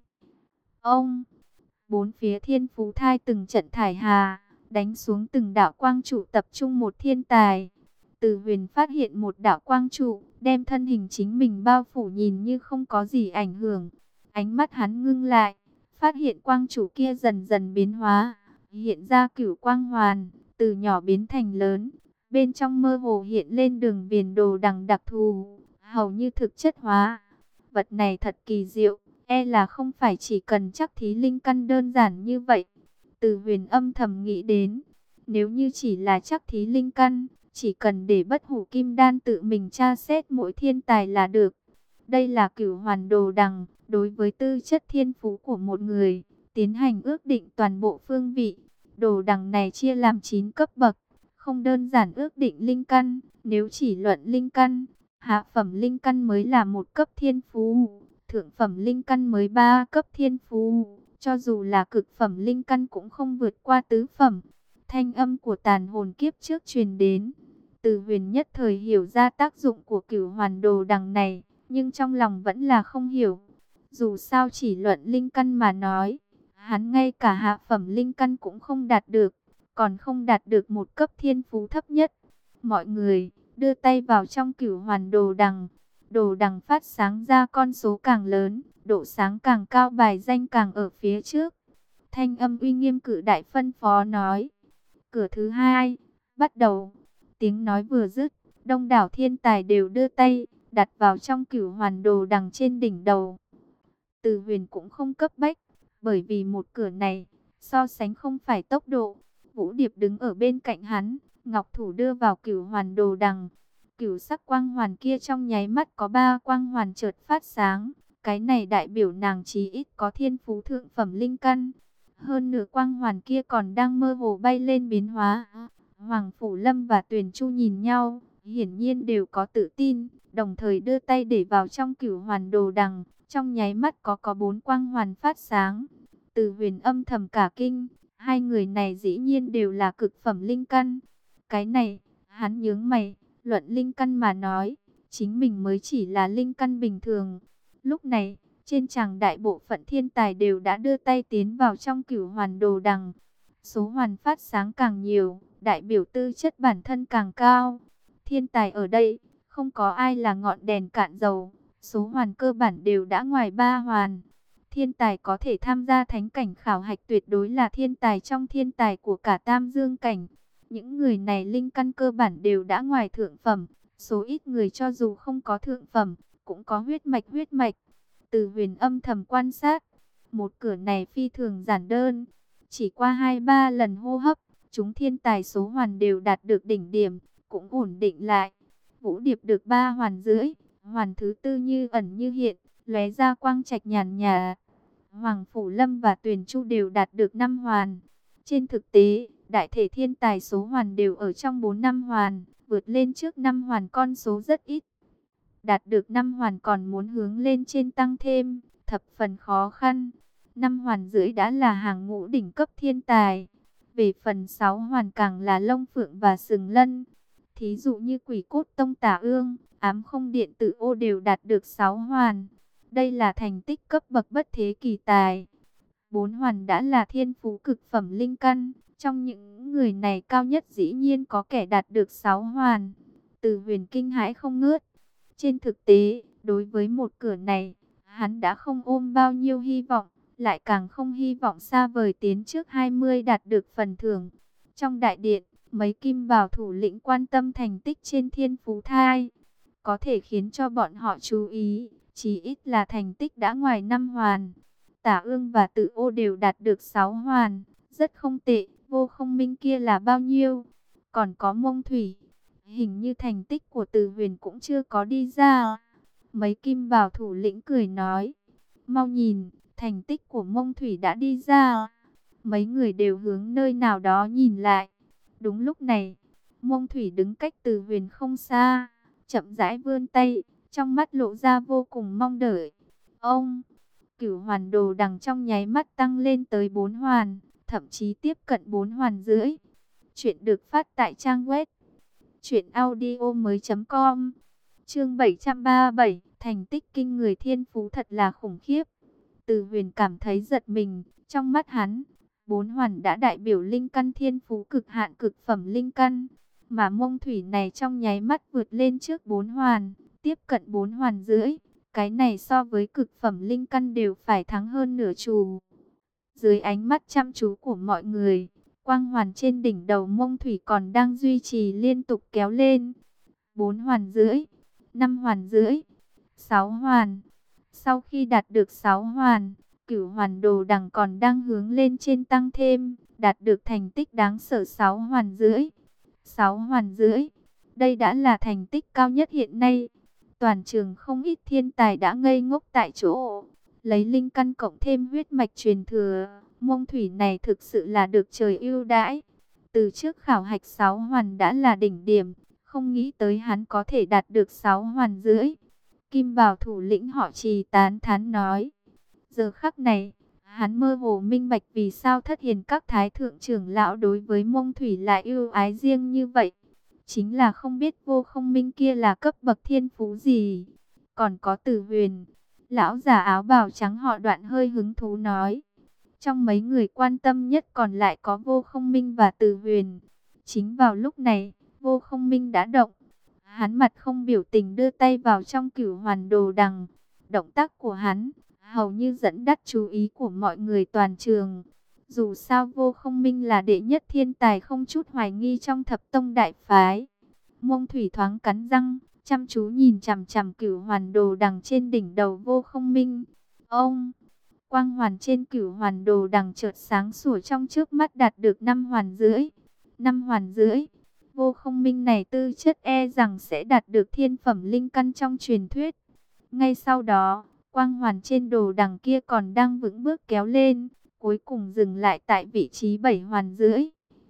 Ông, bốn phía Thiên Phú Thai từng trận thải hà, đánh xuống từng đạo quang trụ tập trung một thiên tài. Từ Huyền phát hiện một đạo quang trụ, đem thân hình chính mình bao phủ nhìn như không có gì ảnh hưởng. Ánh mắt hắn ngưng lại, phát hiện quang trụ kia dần dần biến hóa, hiện ra cửu quang hoàn, từ nhỏ biến thành lớn. Bên trong mơ hồ hiện lên đường viền đồ đằng đặc thù, hầu như thực chất hóa. vật này thật kỳ diệu, e là không phải chỉ cần chắc thí linh căn đơn giản như vậy. Từ Huyền âm thầm nghĩ đến, nếu như chỉ là chắc thí linh căn, chỉ cần để Bất Hủ Kim Đan tự mình tra xét mỗi thiên tài là được. Đây là Cửu Hoàn Đồ Đằng, đối với tư chất thiên phú của một người, tiến hành ước định toàn bộ phương vị. Đồ đằng này chia làm chín cấp bậc, không đơn giản ước định linh căn, nếu chỉ luận linh căn, hạ phẩm linh căn mới là một cấp thiên phú, thượng phẩm linh căn mới ba cấp thiên phú, cho dù là cực phẩm linh căn cũng không vượt qua tứ phẩm. Thanh âm của tàn hồn kiếp trước truyền đến, Từ Huyền nhất thời hiểu ra tác dụng của Cửu Hoàn Đồ Đằng này, nhưng trong lòng vẫn là không hiểu. Dù sao chỉ luận linh căn mà nói, hắn ngay cả hạ phẩm linh căn cũng không đạt được, còn không đạt được một cấp thiên phú thấp nhất. Mọi người đưa tay vào trong Cửu Hoàn Đồ Đằng. Đồ đằng phát sáng ra con số càng lớn, độ sáng càng cao, bài danh càng ở phía trước. Thanh âm uy nghiêm cự đại phân phó nói: cửa thứ hai, bắt đầu. Tiếng nói vừa dứt, đông đảo thiên tài đều đưa tay đặt vào trong Cửu Hoàn Đồ Đằng trên đỉnh đầu. Từ Huyền cũng không cấp bách, bởi vì một cửa này so sánh không phải tốc độ. Vũ Điệp đứng ở bên cạnh hắn, ngọc thủ đưa vào Cửu Hoàn Đồ Đằng. Cửu sắc quang hoàn kia trong nháy mắt có ba quang hoàn chợt phát sáng, cái này đại biểu nàng chí ít có thiên phú thượng phẩm linh căn. Hơn nửa quang hoàn kia còn đang mơ hồ bay lên biến hóa. Hoàng Phủ Lâm và Tuyền Chu nhìn nhau, hiển nhiên đều có tự tin, đồng thời đưa tay để vào trong Cửu Hoàn Đồ Đằng. Trong nháy mắt có có bốn quang hoàn phát sáng. Từ Huyền âm thầm cả kinh, hai người này dĩ nhiên đều là cực phẩm linh căn. Cái này, hắn nhướng mày, luận linh căn mà nói, chính mình mới chỉ là linh căn bình thường. Lúc này, trên tràng đại bộ phận thiên tài đều đã đưa tay tiến vào trong Cửu Hoàn Đồ Đằng. Số hoàn phát sáng càng nhiều, đại biểu tư chất bản thân càng cao. Thiên tài ở đây, không có ai là ngọn đèn cạn dầu. Số hoàn cơ bản đều đã ngoài ba hoàn. Thiên tài có thể tham gia thánh cảnh khảo hạch tuyệt đối là thiên tài trong thiên tài của cả Tam Dương cảnh. Những người này linh căn cơ bản đều đã ngoài thượng phẩm. Số ít người cho dù không có thượng phẩm, cũng có huyết mạch huyết mạch. Từ Huyền âm thầm quan sát, một cửa này phi thường giản đơn. Chỉ qua hai ba lần hô hấp, chúng thiên tài số hoàn đều đạt được đỉnh điểm, cũng ổn định lại. Vũ Điệp được ba hoàn rưỡi, hoàn thứ tư như ẩn như hiện, lóe ra quang trạch nhàn nhà. Hoàng Phủ Lâm và Tuyền Chu đều đạt được năm hoàn. Trên thực tế, đại thể thiên tài số hoàn đều ở trong bốn năm hoàn, vượt lên trước năm hoàn con số rất ít. Đạt được năm hoàn còn muốn hướng lên trên tăng thêm, thập phần khó khăn. Năm hoàn rưỡi đã là hàng ngũ đỉnh cấp thiên tài. Về phần sáu hoàn càng là Long Phượng và Sừng Lân. Thí dụ như Quỷ Cốt Tông Tả Ương, Ám Không Điện Tử Ô đều đạt được sáu hoàn. Đây là thành tích cấp bậc bất thế kỳ tài. Bốn hoàn đã là thiên phú cực phẩm linh căn. Trong những người này cao nhất dĩ nhiên có kẻ đạt được sáu hoàn. Từ Huyền kinh hãi không ngớt. Trên thực tế, đối với một cửa này, hắn đã không ôm bao nhiêu hy vọng, lại càng không hy vọng xa vời tiến trước hai mươi đạt được phần thưởng. Trong đại điện, mấy kim bào thủ lĩnh quan tâm thành tích trên Thiên Phú Thai, có thể khiến cho bọn họ chú ý, chỉ ít là thành tích đã ngoài năm hoàn. Tả Ương và Tự Ô đều đạt được sáu hoàn, rất không tệ. Vô Không Minh kia là bao nhiêu? Còn có Mông Thủy, hình như thành tích của Từ Huyền cũng chưa có đi ra. Mấy kim bào thủ lĩnh cười nói, mau nhìn, thành tích của Mông Thủy đã đi ra. Mấy người đều hướng nơi nào đó nhìn lại. Đúng lúc này, Mông Thủy đứng cách Từ Huyền không xa, chậm rãi vươn tay, trong mắt lộ ra vô cùng mong đợi. Ông, Cửu Hoàn Đồ Đằng trong nháy mắt tăng lên tới bốn hoàn, thậm chí tiếp cận bốn hoàn rưỡi. Chuyện được phát tại trang web truyện audio mới chấm com. Chương bảy trăm ba mươi bảy, thành tích kinh người thiên phú thật là khủng khiếp. Từ Huyền cảm thấy giật mình, trong mắt hắn, bốn hoàn đã đại biểu linh căn thiên phú cực hạn cực phẩm linh căn, mà Mông Thủy này trong nháy mắt vượt lên trước bốn hoàn, tiếp cận bốn hoàn rưỡi. Cái này so với cực phẩm linh căn đều phải thắng hơn nửa chù. Dưới ánh mắt chăm chú của mọi người, quang hoàn trên đỉnh đầu Mông Thủy còn đang duy trì liên tục kéo lên. Bốn hoàn rưỡi, năm hoàn rưỡi, sáu hoàn. Sau khi đạt được sáu hoàn, Cửu Hoàn Đồ Đằng còn đang hướng lên trên tăng thêm, đạt được thành tích đáng sợ sáu hoàn rưỡi. sáu hoàn rưỡi, đây đã là thành tích cao nhất hiện nay. Toàn trường không ít thiên tài đã ngây ngốc tại chỗ. Lấy linh căn cộng thêm huyết mạch truyền thừa, Mông Thủy này thực sự là được trời ưu đãi. Từ trước khảo hạch sáu hoàn đã là đỉnh điểm, không nghĩ tới hắn có thể đạt được sáu hoàn rưỡi. Kim Bảo thủ lĩnh họ Trì tán thán nói. Giờ khắc này, hắn mơ hồ minh bạch vì sao Thất Hiền các thái thượng trưởng lão đối với Mông Thủy lại ưu ái riêng như vậy. Chính là không biết Vô Không Minh kia là cấp bậc thiên phú gì. Còn có Tử Huyền, lão già áo bào trắng họ Đoạn hơi hứng thú nói. Trong mấy người quan tâm nhất còn lại có Vô Không Minh và Tử Huyền. Chính vào lúc này, Vô Không Minh đã động. Hắn mặt không biểu tình đưa tay vào trong Cửu Hoàn Đồ Đằng. Động tác của hắn hầu như dẫn đắt chú ý của mọi người toàn trường. Dù sao Vô Không Minh là đệ nhất thiên tài không chút hoài nghi trong thập tông đại phái. Mông Thủy thoáng cắn răng, chăm chú nhìn chằm chằm Cửu Hoàn Đồ Đằng trên đỉnh đầu Vô Không Minh. Ông, quang hoàn trên Cửu Hoàn Đồ Đằng chợt sáng sủa trong trước mắt đạt được năm hoàn rưỡi. năm hoàn rưỡi. Vô Không Minh này tư chất e rằng sẽ đạt được thiên phẩm linh căn trong truyền thuyết. Ngay sau đó, quang hoàn trên đồ đằng kia còn đang vững bước kéo lên, cuối cùng dừng lại tại vị trí bảy hoàn rưỡi.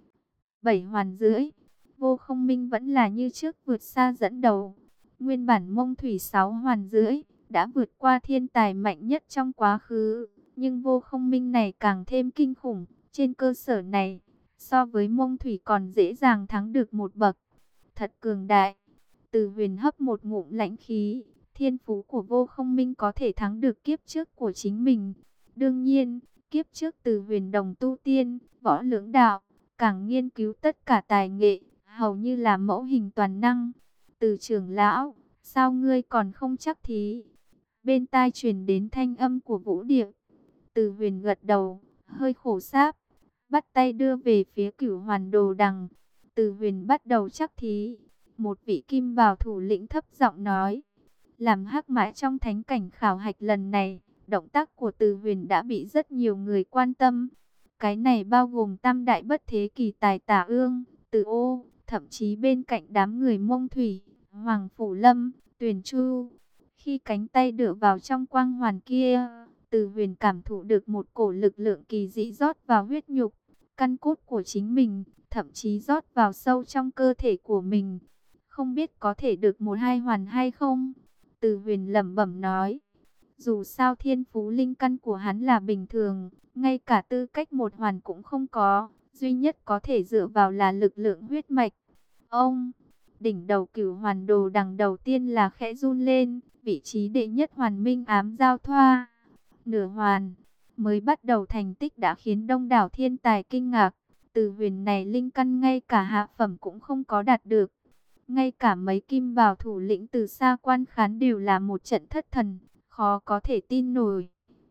bảy hoàn rưỡi, Vô Không Minh vẫn là như trước vượt xa dẫn đầu. Nguyên bản Mông Thủy sáu hoàn rưỡi, đã vượt qua thiên tài mạnh nhất trong quá khứ. Nhưng Vô Không Minh này càng thêm kinh khủng, trên cơ sở này, so với Mông Thủy còn dễ dàng thắng được một bậc. Thật cường đại. Từ Huyền hấp một ngụm lãnh khí. Thiên phú của Vô Không Minh có thể thắng được kiếp trước của chính mình. Đương nhiên, kiếp trước Từ Huyền đồng tu tiên, võ lưỡng đạo, càng nghiên cứu tất cả tài nghệ, hầu như là mẫu hình toàn năng. Từ trưởng lão, sao ngươi còn không chắc thí? Bên tai truyền đến thanh âm của Vũ Điệp. Từ Huyền gật đầu, hơi khổ sáp, bắt tay đưa về phía Cửu Hoàn Đồ Đằng. Từ Huyền bắt đầu chắc thí. Một vị kim bào thủ lĩnh thấp giọng nói. Làm hắc mã trong thánh cảnh khảo hạch lần này, động tác của Từ Huyền đã bị rất nhiều người quan tâm. Cái này bao gồm tam đại bất thế kỳ tài Tả Ương, Từ Ô, thậm chí bên cạnh đám người Mông Thủy, Hoàng Phủ Lâm, Tuyền Chu. Khi cánh tay đựa vào trong quang hoàn kia, Từ Huyền cảm thụ được một cổ lực lượng kỳ dị rót vào huyết nhục, căn cốt của chính mình, thậm chí rót vào sâu trong cơ thể của mình. Không biết có thể được một hai hoàn hay không? Từ Huyền lẩm bẩm nói. Dù sao thiên phú linh căn của hắn là bình thường, ngay cả tư cách một hoàn cũng không có, duy nhất có thể dựa vào là lực lượng huyết mạch. Ông, đỉnh đầu Cửu Hoàn Đồ Đằng đầu tiên là khẽ run lên, vị trí đệ nhất hoàn minh ám giao thoa. Nửa hoàn, mới bắt đầu thành tích đã khiến đông đảo thiên tài kinh ngạc. Từ Huyền này linh căn ngay cả hạ phẩm cũng không có đạt được. Ngay cả mấy kim bào thủ lĩnh từ xa quan khán đều là một trận thất thần, khó có thể tin nổi.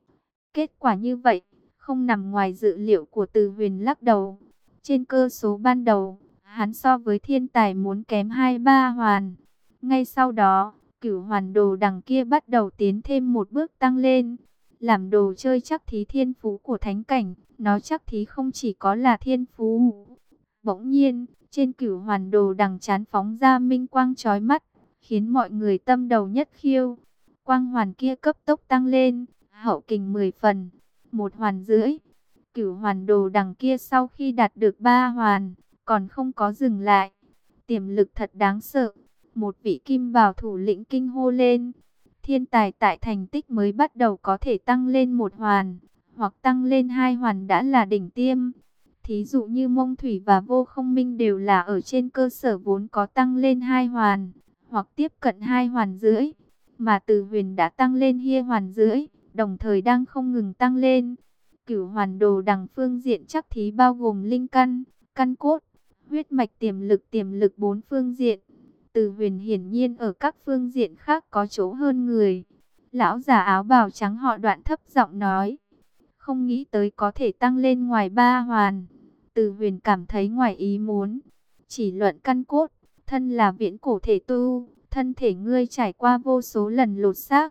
Kết quả như vậy, không nằm ngoài dự liệu của Từ Huyền lắc đầu. Trên cơ số ban đầu, hắn so với thiên tài muốn kém hai ba hoàn. Ngay sau đó, Cửu Hoàn Đồ Đằng kia bắt đầu tiến thêm một bước tăng lên. Làm đồ chơi chắc thí thiên phú của thánh cảnh, nó chắc thí không chỉ có là thiên phú. Bỗng nhiên, trên Cửu Hoàn Đồ Đằng chán phóng ra minh quang chói mắt, khiến mọi người tâm đầu nhất khiêu. Quang hoàn kia cấp tốc tăng lên, hậu kình mười phần, một hoàn rưỡi. Cửu Hoàn Đồ Đằng kia sau khi đạt được ba hoàn, còn không có dừng lại. Tiềm lực thật đáng sợ. Một vị kim bào thủ lĩnh kinh hô lên. Thiên tài tại thành tích mới bắt đầu có thể tăng lên một hoàn, hoặc tăng lên hai hoàn đã là đỉnh tiêm. Thí dụ như Mông Thủy và Vô Không Minh đều là ở trên cơ sở vốn có tăng lên hai hoàn, hoặc tiếp cận hai hoàn rưỡi. Mà Từ Huyền đã tăng lên hai hoàn rưỡi, đồng thời đang không ngừng tăng lên. Cửu Hoàn Đồ Đằng phương diện chắc thí bao gồm linh căn, căn cốt, huyết mạch tiềm lực tiềm lực bốn phương diện. Từ Huyền hiển nhiên ở các phương diện khác có chỗ hơn người. Lão già áo bào trắng họ Đoạn thấp giọng nói. Không nghĩ tới có thể tăng lên ngoài ba hoàn. Từ Huyền cảm thấy ngoài ý muốn. Chỉ luận căn cốt, thân là viễn cổ thể tu, thân thể ngươi trải qua vô số lần lột xác,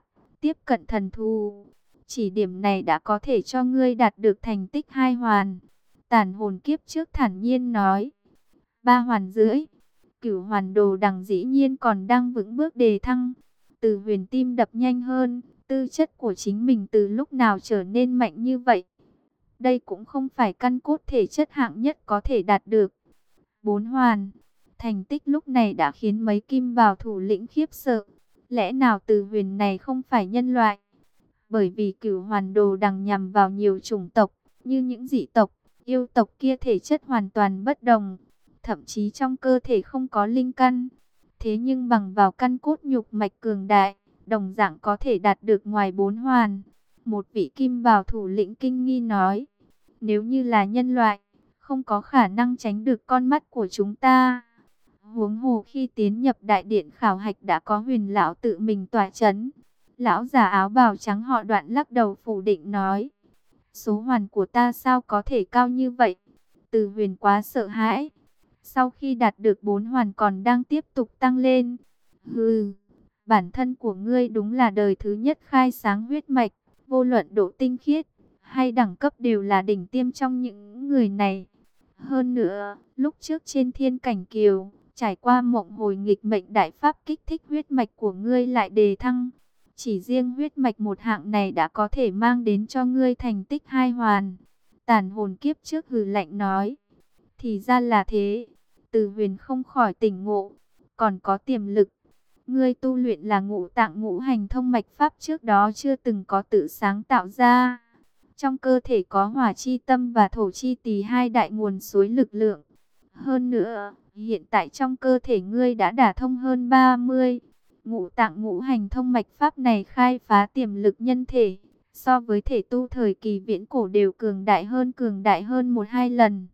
tiếp cận thần thù. Chỉ điểm này đã có thể cho ngươi đạt được thành tích hai hoàn. Tàn hồn kiếp trước thản nhiên nói. Ba hoàn rưỡi. Cửu hoàn đồ đằng dĩ nhiên còn đang vững bước đề thăng. Từ Huyền tim đập nhanh hơn. Tư chất của chính mình từ lúc nào trở nên mạnh như vậy? Đây cũng không phải căn cốt thể chất hạng nhất có thể đạt được. Bốn hoàn. Thành tích lúc này đã khiến mấy kim bào thủ lĩnh khiếp sợ. Lẽ nào Từ Huyền này không phải nhân loại? Bởi vì cửu hoàn đồ đằng nhằm vào nhiều chủng tộc, như những dị tộc, yêu tộc kia thể chất hoàn toàn bất đồng. Thậm chí trong cơ thể không có linh căn. Thế nhưng bằng vào căn cốt nhục mạch cường đại, đồng dạng có thể đạt được ngoài bốn hoàn. Một vị kim bào thủ lĩnh kinh nghi nói, nếu như là nhân loại, không có khả năng tránh được con mắt của chúng ta. Huống hồ khi tiến nhập đại điện khảo hạch đã có Huyền lão tự mình tỏa chấn. Lão già áo bào trắng họ Đoạn lắc đầu phủ định nói, số hoàn của ta sao có thể cao như vậy? Từ Huyền quá sợ hãi. Sau khi đạt được bốn hoàn còn đang tiếp tục tăng lên. Hừ, bản thân của ngươi đúng là đời thứ nhất khai sáng huyết mạch, vô luận độ tinh khiết hay đẳng cấp đều là đỉnh tiêm trong những người này. Hơn nữa, lúc trước trên Thiên Cảnh Kiều, trải qua mộng hồi nghịch mệnh đại pháp kích thích huyết mạch của ngươi lại đề thăng. Chỉ riêng huyết mạch một hạng này đã có thể mang đến cho ngươi thành tích hai hoàn. Tàn hồn kiếp trước hừ lạnh nói. Thì ra là thế. Từ Huyền không khỏi tỉnh ngộ. Còn có tiềm lực. Ngươi tu luyện là ngũ tạng ngũ hành thông mạch pháp trước đó chưa từng có tự sáng tạo ra. Trong cơ thể có hỏa chi tâm và thổ chi tỳ hai đại nguồn suối lực lượng. Hơn nữa, hiện tại trong cơ thể ngươi đã đả thông hơn ba mươi. Ngũ tạng ngũ hành thông mạch pháp này khai phá tiềm lực nhân thể. So với thể tu thời kỳ viễn cổ đều cường đại hơn cường đại hơn một hai lần.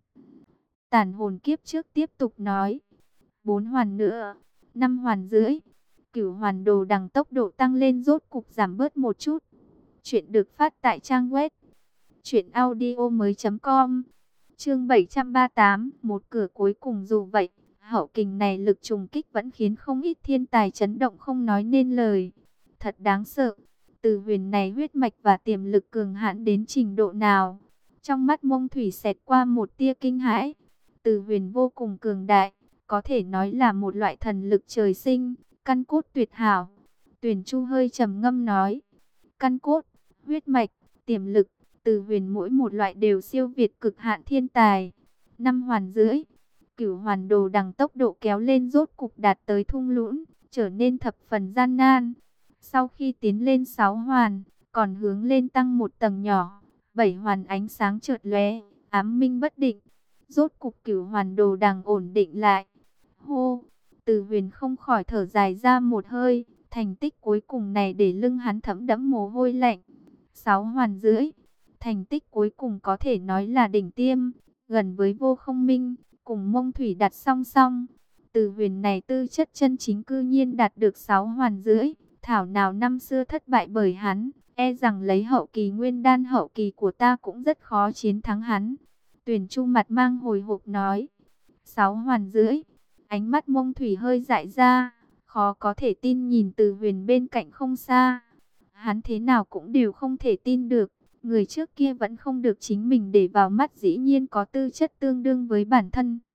Tàn hồn kiếp trước tiếp tục nói. Bốn hoàn nữa. Năm hoàn rưỡi. Cửu hoàn đồ đằng tốc độ tăng lên rốt cục giảm bớt một chút. Chuyện được phát tại trang web truyện audio mới chấm com. Chương bảy trăm ba mươi tám. Một cửa cuối cùng. Dù vậy, hậu kình này lực trùng kích vẫn khiến không ít thiên tài chấn động không nói nên lời. Thật đáng sợ. Từ Huyền này huyết mạch và tiềm lực cường hãn đến trình độ nào? Trong mắt Mông Thủy xẹt qua một tia kinh hãi. Từ Huyền vô cùng cường đại, có thể nói là một loại thần lực trời sinh, căn cốt tuyệt hảo. Tuyển Chu hơi trầm ngâm nói, căn cốt, huyết mạch, tiềm lực, Từ Huyền mỗi một loại đều siêu việt cực hạn thiên tài. Năm hoàn rưỡi, cửu hoàn đồ đằng tốc độ kéo lên rốt cục đạt tới thung lũng, trở nên thập phần gian nan. Sau khi tiến lên sáu hoàn, còn hướng lên tăng một tầng nhỏ, bảy hoàn ánh sáng chợt lóe, ám minh bất định. Rốt cục cửu hoàn đồ đằng ổn định lại. Hô, Từ Huyền không khỏi thở dài ra một hơi, thành tích cuối cùng này để lưng hắn thấm đẫm mồ hôi lạnh. Sáu hoàn rưỡi, thành tích cuối cùng có thể nói là đỉnh tiêm, gần với Vô Không Minh, cùng Mông Thủy đặt song song. Từ Huyền này tư chất chân chính cư nhiên đạt được sáu hoàn rưỡi, thảo nào năm xưa thất bại bởi hắn, e rằng lấy hậu kỳ nguyên đan hậu kỳ của ta cũng rất khó chiến thắng hắn. Tuyển Chu mặt mang hồi hộp nói, sáu hoàn rưỡi, ánh mắt Mông Thủy hơi dại ra, khó có thể tin nhìn Từ Huyền bên cạnh không xa. Hắn thế nào cũng đều không thể tin được, người trước kia vẫn không được chính mình để vào mắt dĩ nhiên có tư chất tương đương với bản thân.